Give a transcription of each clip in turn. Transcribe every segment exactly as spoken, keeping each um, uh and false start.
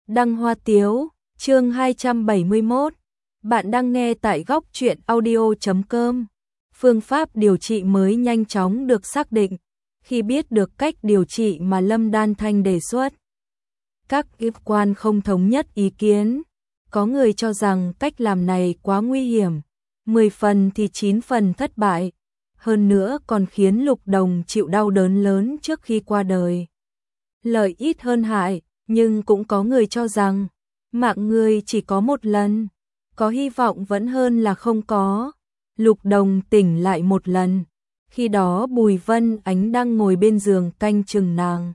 Đăng Hoa Tiếu, chương hai trăm bảy mươi mốt. Bạn đang nghe tại góc truyện audio chấm com. Phương pháp điều trị mới nhanh chóng được xác định khi biết được cách điều trị mà Lâm Đan Thanh đề xuất. Các y quan không thống nhất ý kiến, có người cho rằng cách làm này quá nguy hiểm, mười phần thì chín phần thất bại, hơn nữa còn khiến Lục Đồng chịu đau đớn lớn trước khi qua đời. Lợi ít hơn hại, nhưng cũng có người cho rằng mạng người chỉ có một lần, có hy vọng vẫn hơn là không có. Lục Đồng tỉnh lại một lần, khi đó Bùi Vân Ánh đang ngồi bên giường canh chừng nàng.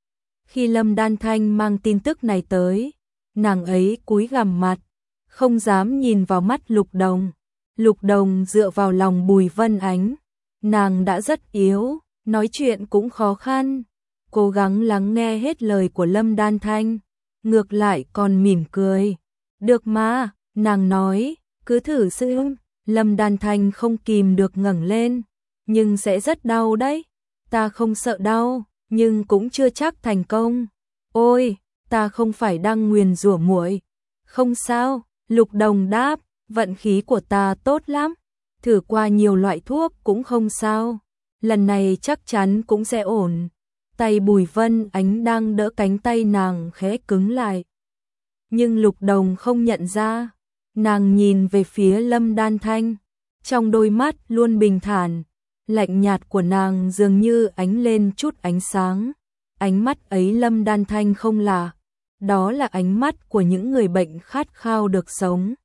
Khi Lâm Đan Thanh mang tin tức này tới, nàng ấy cúi gằm mặt, không dám nhìn vào mắt Lục Đồng. Lục Đồng dựa vào lòng Bùi Vân Ánh, nàng đã rất yếu, nói chuyện cũng khó khăn, cố gắng lắng nghe hết lời của Lâm Đan Thanh, ngược lại còn mỉm cười. Được mà, nàng nói, cứ thử xem. Lâm Đan Thanh không kìm được ngẩng lên, nhưng sẽ rất đau đấy. Ta không sợ đau, nhưng cũng chưa chắc thành công. Ôi, ta không phải đang nguyền rủa muội. Không sao, Lục Đồng đáp, vận khí của ta tốt lắm. Thử qua nhiều loại thuốc cũng không sao. Lần này chắc chắn cũng sẽ ổn. Tay Bùi Vân Ánh đang đỡ cánh tay nàng khẽ cứng lại. Nhưng Lục Đồng không nhận ra. Nàng nhìn về phía Lâm Đan Thanh, trong đôi mắt luôn bình thản, lạnh nhạt của nàng dường như ánh lên chút ánh sáng. Ánh mắt ấy Lâm Đan Thanh không lạ, đó là ánh mắt của những người bệnh khát khao được sống,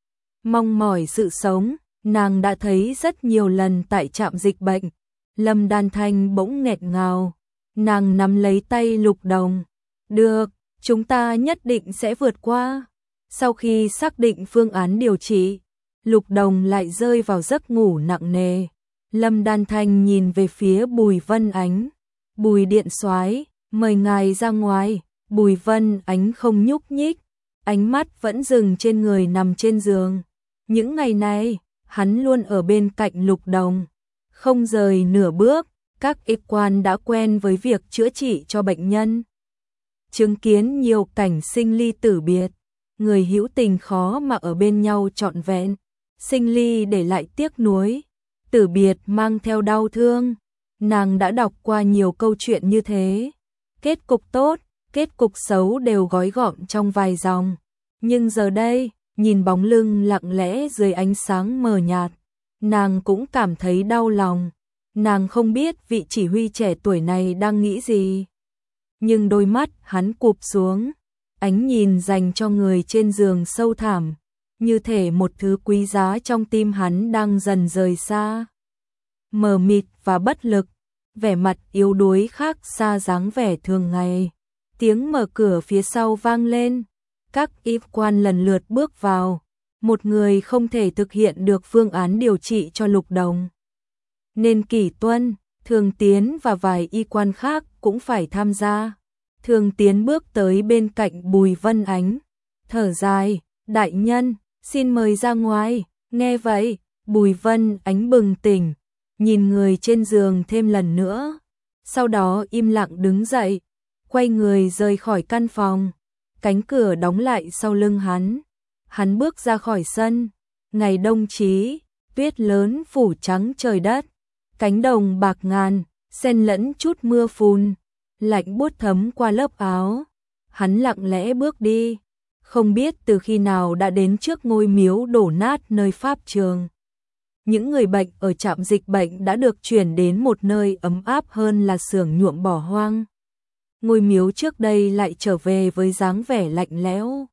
mong mỏi sự sống. Nàng đã thấy rất nhiều lần tại trạm dịch bệnh. Lâm Đan Thanh bỗng nghẹt ngào, nàng nắm lấy tay Lục Đồng. Được, chúng ta nhất định sẽ vượt qua. Sau khi xác định phương án điều trị, Lục Đồng lại rơi vào giấc ngủ nặng nề. Lâm Đan Thanh nhìn về phía Bùi Vân Ánh. Bùi điện soái, mời ngài ra ngoài. Bùi Vân Ánh không nhúc nhích, ánh mắt vẫn dừng trên người nằm trên giường. Những ngày này, hắn luôn ở bên cạnh Lục Đồng, không rời nửa bước. Các y quan đã quen với việc chữa trị cho bệnh nhân, chứng kiến nhiều cảnh sinh ly tử biệt. Người hữu tình khó mà ở bên nhau trọn vẹn, sinh ly để lại tiếc nuối, tử biệt mang theo đau thương. Nàng đã đọc qua nhiều câu chuyện như thế, kết cục tốt, kết cục xấu đều gói gọn trong vài dòng. Nhưng giờ đây, nhìn bóng lưng lặng lẽ dưới ánh sáng mờ nhạt, nàng cũng cảm thấy đau lòng. Nàng không biết vị chỉ huy trẻ tuổi này đang nghĩ gì, nhưng đôi mắt hắn cụp xuống, ánh nhìn dành cho người trên giường sâu thẳm, như thể một thứ quý giá trong tim hắn đang dần rời xa. Mờ mịt và bất lực, vẻ mặt yếu đuối khác xa dáng vẻ thường ngày. Tiếng mở cửa phía sau vang lên, các y quan lần lượt bước vào. Một người không thể thực hiện được phương án điều trị cho Lục Đồng, nên Kỷ Tuân, Thường Tiến và vài y quan khác cũng phải tham gia. Thường Tiến bước tới bên cạnh Bùi Vân Ánh, thở dài, đại nhân, xin mời ra ngoài. Nghe vậy, Bùi Vân Ánh bừng tỉnh, nhìn người trên giường thêm lần nữa, sau đó im lặng đứng dậy, quay người rời khỏi căn phòng. Cánh cửa đóng lại sau lưng hắn, hắn bước ra khỏi sân. Ngày đông chí, tuyết lớn phủ trắng trời đất, cánh đồng bạc ngàn, xen lẫn chút mưa phùn, lạnh buốt thấm qua lớp áo. Hắn lặng lẽ bước đi, không biết từ khi nào đã đến trước ngôi miếu đổ nát nơi pháp trường. Những người bệnh ở trạm dịch bệnh đã được chuyển đến một nơi ấm áp hơn là xưởng nhuộm bỏ hoang. Ngôi miếu trước đây lại trở về với dáng vẻ lạnh lẽo,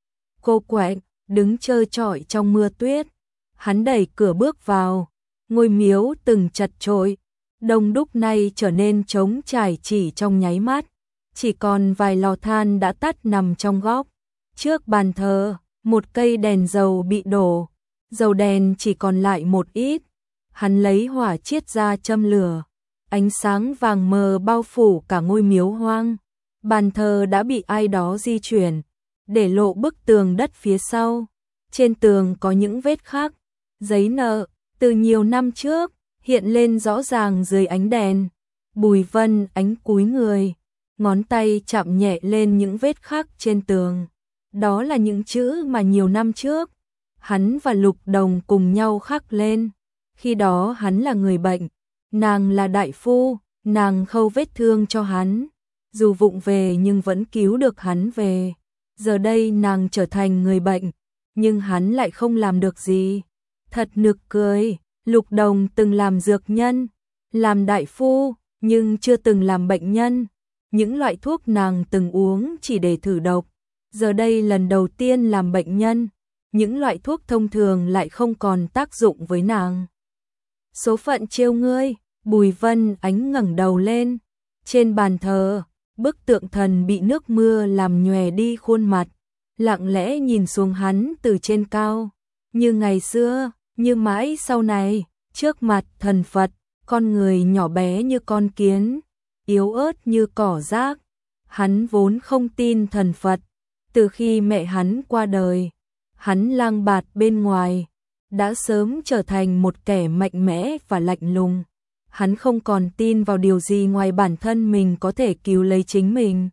cô quạnh, đứng trơ trọi trong mưa tuyết. Hắn đẩy cửa bước vào, ngôi miếu từng chật chội, đông đúc nay trở nên trống trải chỉ trong nháy mắt, chỉ còn vài lò than đã tắt nằm trong góc. Trước bàn thờ, một cây đèn dầu bị đổ, dầu đèn chỉ còn lại một ít. Hắn lấy hỏa chiết ra châm lửa, ánh sáng vàng mờ bao phủ cả ngôi miếu hoang. Bàn thờ đã bị ai đó di chuyển, để lộ bức tường đất phía sau. Trên tường có những vết khắc, giấy nợ, từ nhiều năm trước, hiện lên rõ ràng dưới ánh đèn. Bùi Vân Ánh cúi người, ngón tay chạm nhẹ lên những vết khắc trên tường. Đó là những chữ mà nhiều năm trước, hắn và Lục Đồng cùng nhau khắc lên. Khi đó hắn là người bệnh, nàng là đại phu, nàng khâu vết thương cho hắn. Dù vụng về nhưng vẫn cứu được hắn về. Giờ đây nàng trở thành người bệnh, nhưng hắn lại không làm được gì. Thật nực cười, Lục Đồng từng làm dược nhân, làm đại phu, nhưng chưa từng làm bệnh nhân. Những loại thuốc nàng từng uống chỉ để thử độc. Giờ đây lần đầu tiên làm bệnh nhân, những loại thuốc thông thường lại không còn tác dụng với nàng. Số phận trêu ngươi, Bùi Vân Ánh ngẩng đầu lên. Trên bàn thờ, bức tượng thần bị nước mưa làm nhòe đi khuôn mặt, lặng lẽ nhìn xuống hắn từ trên cao. Như ngày xưa, như mãi sau này, trước mặt thần Phật, con người nhỏ bé như con kiến, yếu ớt như cỏ rác. Hắn vốn không tin thần Phật. Từ khi mẹ hắn qua đời, hắn lang bạt bên ngoài, đã sớm trở thành một kẻ mạnh mẽ và lạnh lùng. Hắn không còn tin vào điều gì ngoài bản thân mình có thể cứu lấy chính mình.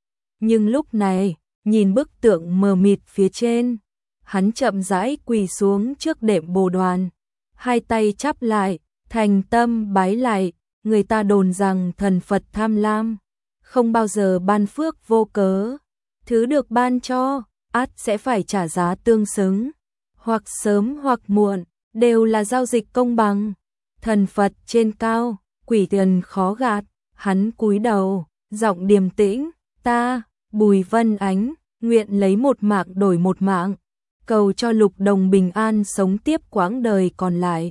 Nhưng lúc này, nhìn bức tượng mờ mịt phía trên, hắn chậm rãi quỳ xuống trước đệm bồ đoàn, hai tay chắp lại, thành tâm bái lại. Người ta đồn rằng thần Phật tham lam, không bao giờ ban phước vô cớ. Thứ được ban cho, ắt sẽ phải trả giá tương xứng, hoặc sớm hoặc muộn, đều là giao dịch công bằng. Thần Phật trên cao, quỷ tiền khó gạt. Hắn cúi đầu, giọng điềm tĩnh, ta, Bùi Vân Ánh, nguyện lấy một mạng đổi một mạng, cầu cho Lục Đồng bình an sống tiếp quãng đời còn lại.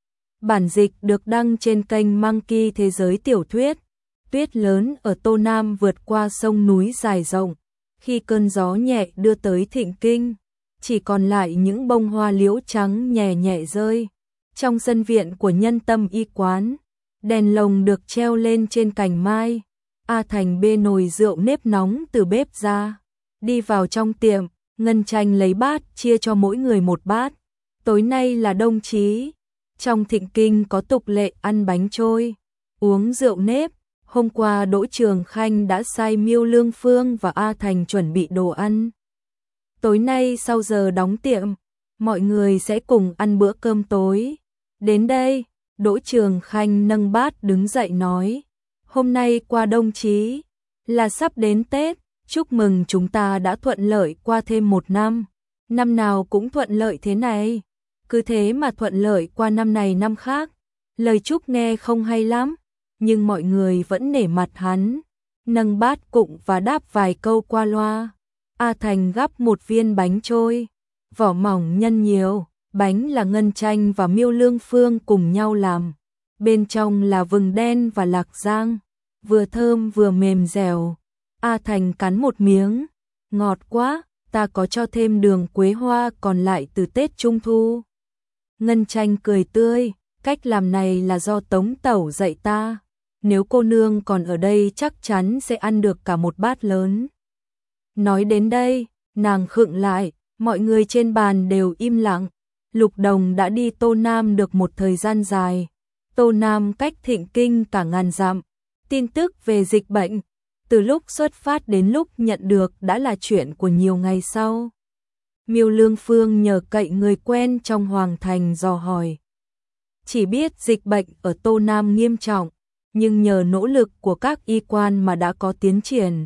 Bản dịch được đăng trên kênh Monkey Thế giới tiểu thuyết. Tuyết lớn ở Tô Nam vượt qua sông núi dài rộng. Khi cơn gió nhẹ đưa tới Thịnh Kinh, chỉ còn lại những bông hoa liễu trắng nhẹ nhẹ rơi. Trong sân viện của Nhân Tâm Y quán, đèn lồng được treo lên trên cành mai. A Thành bê nồi rượu nếp nóng từ bếp ra, đi vào trong tiệm. Ngân Tranh lấy bát chia cho mỗi người một bát. Tối nay là đông chí, trong Thịnh Kinh có tục lệ ăn bánh trôi, uống rượu nếp. Hôm qua Đỗ Trường Khanh đã sai Miêu Lương Phương và A Thành chuẩn bị đồ ăn. Tối nay sau giờ đóng tiệm, mọi người sẽ cùng ăn bữa cơm tối. Đến đây, Đỗ Trường Khanh nâng bát đứng dậy nói, hôm nay qua đông chí, là sắp đến Tết, chúc mừng chúng ta đã thuận lợi qua thêm một năm. Năm nào cũng thuận lợi thế này, cứ thế mà thuận lợi qua năm này năm khác. Lời chúc nghe không hay lắm, nhưng mọi người vẫn nể mặt hắn, nâng bát cụng và đáp vài câu qua loa. A Thành gắp một viên bánh trôi, vỏ mỏng nhân nhiều, bánh là Ngân Tranh và Miêu Lương Phương cùng nhau làm. Bên trong là vừng đen và lạc giang, vừa thơm vừa mềm dẻo. A Thành cắn một miếng, ngọt quá, ta có cho thêm đường quế hoa còn lại từ Tết Trung Thu. Ngân Tranh cười tươi, cách làm này là do Tống Tẩu dạy ta. Nếu cô nương còn ở đây chắc chắn sẽ ăn được cả một bát lớn. Nói đến đây, nàng khựng lại, mọi người trên bàn đều im lặng. Lục Đồng đã đi Tô Nam được một thời gian dài. Tô Nam cách Thịnh Kinh cả ngàn dặm. Tin tức về dịch bệnh, từ lúc xuất phát đến lúc nhận được đã là chuyện của nhiều ngày sau. Miêu Lương Phương nhờ cậy người quen trong Hoàng Thành dò hỏi. Chỉ biết dịch bệnh ở Tô Nam nghiêm trọng, nhưng nhờ nỗ lực của các y quan mà đã có tiến triển.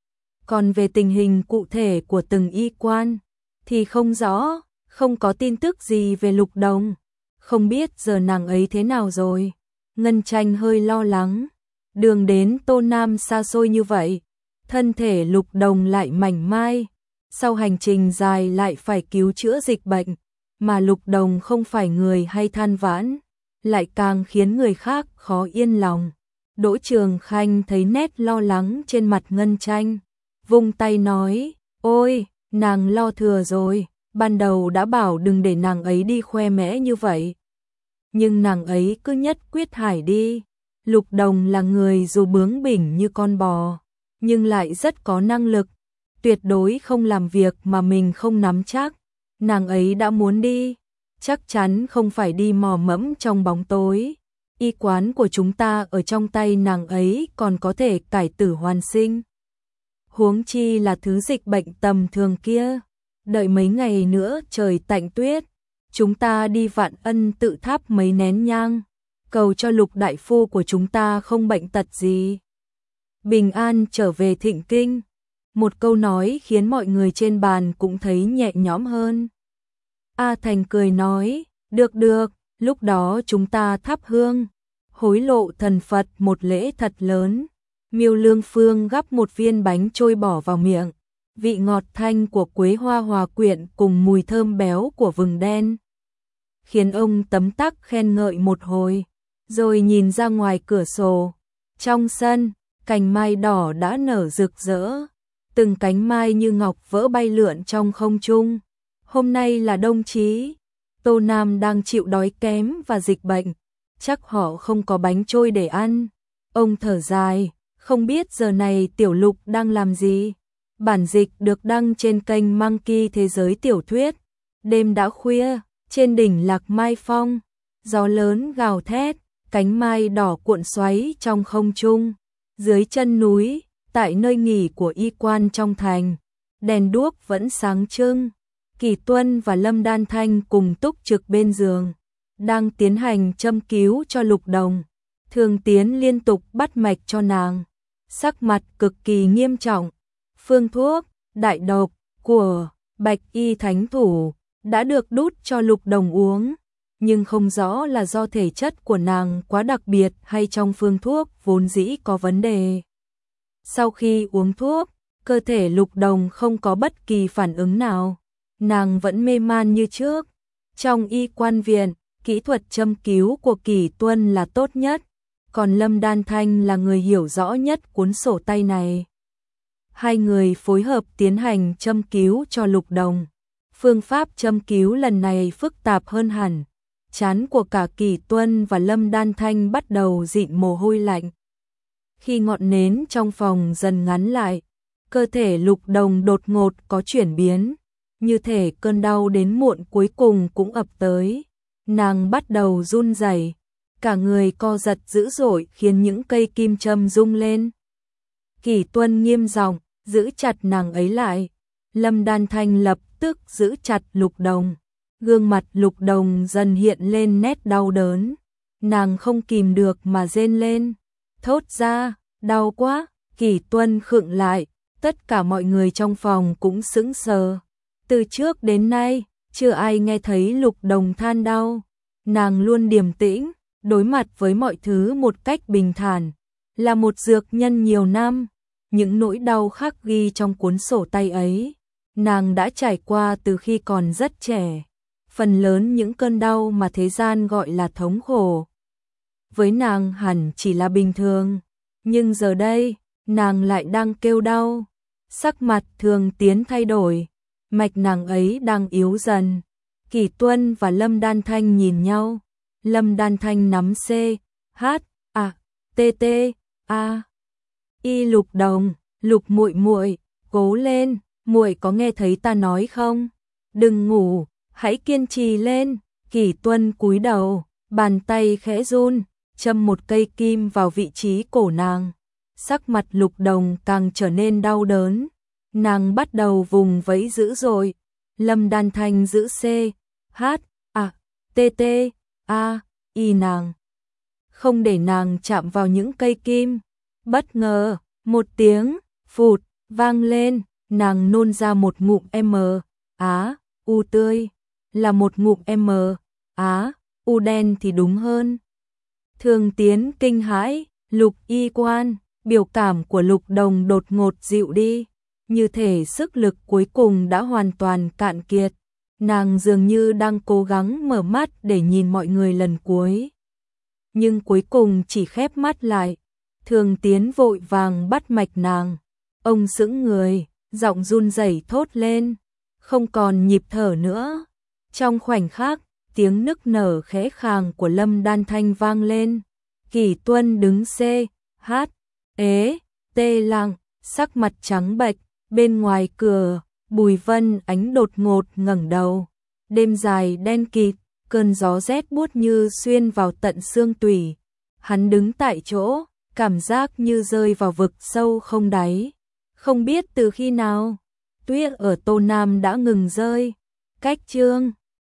Còn về tình hình cụ thể của từng y quan, thì không rõ, không có tin tức gì về Lục Đồng. Không biết giờ nàng ấy thế nào rồi. Ngân Tranh hơi lo lắng. Đường đến Tô Nam xa xôi như vậy, thân thể Lục Đồng lại mảnh mai. Sau hành trình dài lại phải cứu chữa dịch bệnh, mà Lục Đồng không phải người hay than vãn, lại càng khiến người khác khó yên lòng. Đỗ Trường Khanh thấy nét lo lắng trên mặt Ngân Tranh, vung tay nói, ôi, nàng lo thừa rồi, ban đầu đã bảo đừng để nàng ấy đi khoe mẽ như vậy. Nhưng nàng ấy cứ nhất quyết hải đi. Lục Đồng là người dù bướng bỉnh như con bò, nhưng lại rất có năng lực, tuyệt đối không làm việc mà mình không nắm chắc. Nàng ấy đã muốn đi, chắc chắn không phải đi mò mẫm trong bóng tối. y quán của chúng ta ở trong tay nàng ấy còn có thể cải tử hoàn sinh. Huống chi là thứ dịch bệnh tầm thường kia. Đợi mấy ngày nữa trời tạnh tuyết, chúng ta đi Vạn Ân tự tháp mấy nén nhang, cầu cho Lục đại phu của chúng ta không bệnh tật gì, bình an trở về thịnh kinh. Một câu nói khiến mọi người trên bàn cũng thấy nhẹ nhõm hơn. A Thành cười nói, được được, lúc đó chúng ta thắp hương, hối lộ thần Phật một lễ thật lớn. Miêu Lương Phương gắp một viên bánh trôi bỏ vào miệng, vị ngọt thanh của quế hoa hòa quyện cùng mùi thơm béo của vừng đen, khiến ông tấm tắc khen ngợi một hồi, rồi nhìn ra ngoài cửa sổ. Trong sân, cành mai đỏ đã nở rực rỡ, từng cánh mai như ngọc vỡ bay lượn trong không trung. Hôm nay là đông chí, Tô Nam đang chịu đói kém và dịch bệnh, chắc họ không có bánh trôi để ăn. Ông thở dài, không biết giờ này Tiểu Lục đang làm gì. Bản dịch được đăng trên kênh Monkey Thế giới tiểu thuyết. Đêm đã khuya, trên đỉnh Lạc Mai Phong, gió lớn gào thét, cánh mai đỏ cuộn xoáy trong không trung. Dưới chân núi, tại nơi nghỉ của y quan trong thành, đèn đuốc vẫn sáng trưng. Kỳ Tuân và Lâm Đan Thanh cùng túc trực bên giường, đang tiến hành châm cứu cho Lục Đồng. Thường Tiến liên tục bắt mạch cho nàng, sắc mặt cực kỳ nghiêm trọng. Phương thuốc, đại độc của Bạch Y Thánh Thủ đã được đút cho Lục Đồng uống, nhưng không rõ là do thể chất của nàng quá đặc biệt hay trong phương thuốc vốn dĩ có vấn đề. Sau khi uống thuốc, cơ thể Lục Đồng không có bất kỳ phản ứng nào, nàng vẫn mê man như trước. Trong y quan viện, kỹ thuật châm cứu của Kỳ Tuân là tốt nhất, còn Lâm Đan Thanh là người hiểu rõ nhất cuốn sổ tay này. Hai người phối hợp tiến hành châm cứu cho Lục Đồng. Phương pháp châm cứu lần này phức tạp hơn hẳn. Trán của cả Kỳ Tuân và Lâm Đan Thanh bắt đầu dịn mồ hôi lạnh. Khi ngọn nến trong phòng dần ngắn lại, cơ thể Lục Đồng đột ngột có chuyển biến, như thể cơn đau đến muộn cuối cùng cũng ập tới. Nàng bắt đầu run rẩy, cả người co giật dữ dội khiến những cây kim châm rung lên. Kỳ Tuân nghiêm giọng giữ chặt nàng ấy lại. Lâm Đan Thanh lập tức giữ chặt Lục Đồng. Gương mặt Lục Đồng dần hiện lên nét đau đớn. Nàng không kìm được mà rên lên, thốt ra, đau quá. Kỳ Tuân khựng lại, tất cả mọi người trong phòng cũng sững sờ. Từ trước đến nay, chưa ai nghe thấy Lục Đồng than đau. Nàng luôn điềm tĩnh, đối mặt với mọi thứ một cách bình thản, là một dược nhân nhiều năm. Những nỗi đau khắc ghi trong cuốn sổ tay ấy, nàng đã trải qua từ khi còn rất trẻ. Phần lớn những cơn đau mà thế gian gọi là thống khổ, với nàng hẳn chỉ là bình thường. Nhưng giờ đây, nàng lại đang kêu đau. Sắc mặt Thường Tiến thay đổi, mạch nàng ấy đang yếu dần. Kỳ Tuân và Lâm Đan Thanh nhìn nhau. Lâm Đan Thanh nắm C, H, A, T, T, A. Y Lục Đồng, Lục muội muội, cố lên, muội có nghe thấy ta nói không? Đừng ngủ, hãy kiên trì lên. Kỳ Tuân cúi đầu, bàn tay khẽ run, châm một cây kim vào vị trí cổ nàng. Sắc mặt Lục Đồng càng trở nên đau đớn, nàng bắt đầu vùng vẫy dữ dội. Lâm Đan Thanh giữ C, H, A, T, T, A, Y nàng, không để nàng chạm vào những cây kim. Bất ngờ, một tiếng phụt vang lên, nàng nôn ra một ngụm M, Á, U tươi, là một ngụm M, Á, U đen thì đúng hơn. Thường Tiến kinh hãi, Lục y quan, biểu cảm của Lục Đồng đột ngột dịu đi, như thể sức lực cuối cùng đã hoàn toàn cạn kiệt. Nàng dường như đang cố gắng mở mắt để nhìn mọi người lần cuối, nhưng cuối cùng chỉ khép mắt lại. Thường Tiến vội vàng bắt mạch nàng. Ông sững người, giọng run rẩy thốt lên, không còn nhịp thở nữa. Trong khoảnh khắc, tiếng nức nở khẽ khàng của Lâm Đan Thanh vang lên. Kỳ Tuân đứng C, H, ế, T lặng, sắc mặt trắng bệch. Bên ngoài cửa, Bùi Vân Ánh đột ngột ngẩng đầu. Đêm dài đen kịt, cơn gió rét buốt như xuyên vào tận xương tủy. Hắn đứng tại chỗ, cảm giác như rơi vào vực sâu không đáy. Không biết từ khi nào, tuyết ở Tô Nam đã ngừng rơi. Cách chương